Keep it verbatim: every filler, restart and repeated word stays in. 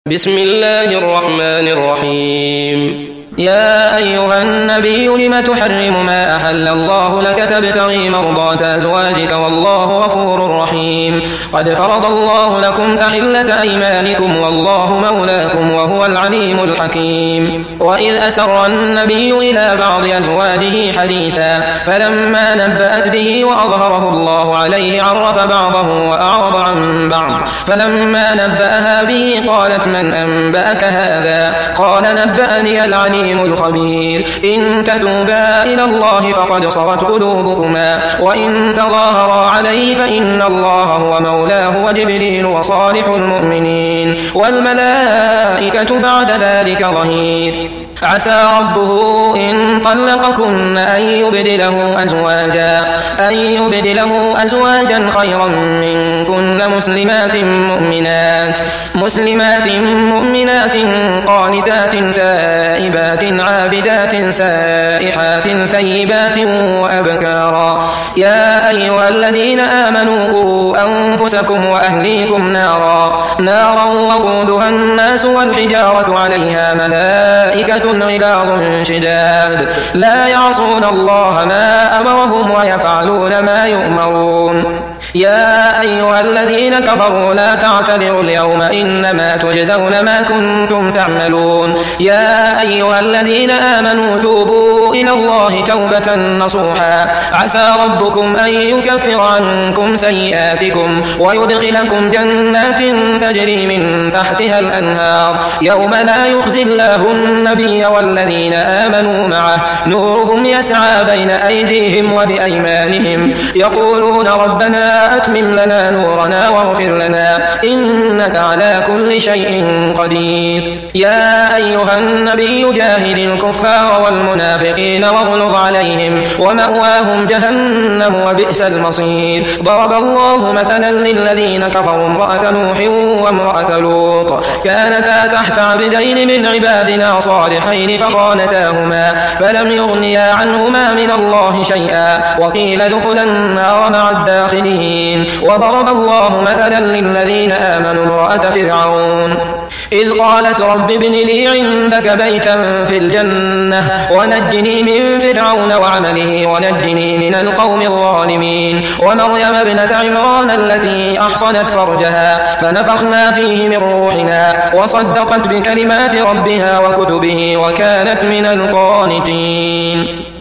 بسم الله الرحمن الرحيم. يا أيها النبي لم تحرم ما أحل الله لك تبتغي مرضات أزواجك والله غفور رحيم. قد فرض الله لكم تحلة أيمانكم والله مولاكم وهو العليم الحكيم. وإذ أسر النبي إلى بعض أزواجه حديثا فلما نبأت به وأظهره الله عليه عرف بعضه وأعرض عن بعض فلما نبأها به قالت من أنبأك هذا؟ قال نبأني العليم الخبير. إن تتوبا إلى الله فقد صغت قلوبكما وإن تظاهرا عليه فإن الله هو مولاه وجبريل وصالح المؤمنين والملائكة بعد ذلك ظهير. عسى ربه إن طلقكن أن يبدله أزواجا أن يبدله أزواجا خيرا منكن مسلمات مؤمنات مسلمات مؤمنات قانتات تائبات عابدات سائحات ثيبات وأبكارا. يا أيها الذين آمنوا قوا أنفسكم وأهليكم نارا نارا وقودها الناس والحجارة عليها ملائكة غلاظ شداد لا يعصون الله ما أمرهم ويفعلون ما يؤمرون. يا أيها الذين كفروا لا تعتذروا اليوم إنما تجزون ما كنتم تعملون. يا أيها الذين آمنوا توبوا إلى الله توبة نصوحا عسى ربكم أن يكفر عنكم سيئاتكم ويدخلكم جنات تجري من تحتها الأنهار يوم لا يخزي الله النبي والذين آمنوا معه نورهم يسعى بين أيديهم وبأيمانهم يقولون ربنا أتمم لنا نورنا واغفر لنا إنك على كل شيء قدير. يا أيها النبي جاهد الكفار والمنافقين واغلظ عليهم ومأواهم جهنم وبئس المصير. ضرب الله مثلا للذين كفروا امرأة نوح وامرأة لوط كانتا تحت عبدين من عبادنا صالحين فخانتاهما فلم يغنيا عنهما من الله شيئا وقيل ادخلا النار مع الداخلين. وضرب الله مثلا للذين آمنوا امرأة فرعون إذ قالت رب ابن لي عندك بيتا في الجنة ونجني من فرعون وعمله ونجني من القوم الظالمين. ومريم ابنة عمران التي أحصنت فرجها فنفخنا فيه من روحنا وصدقت بكلمات ربها وكتبه وكانت من القانتين.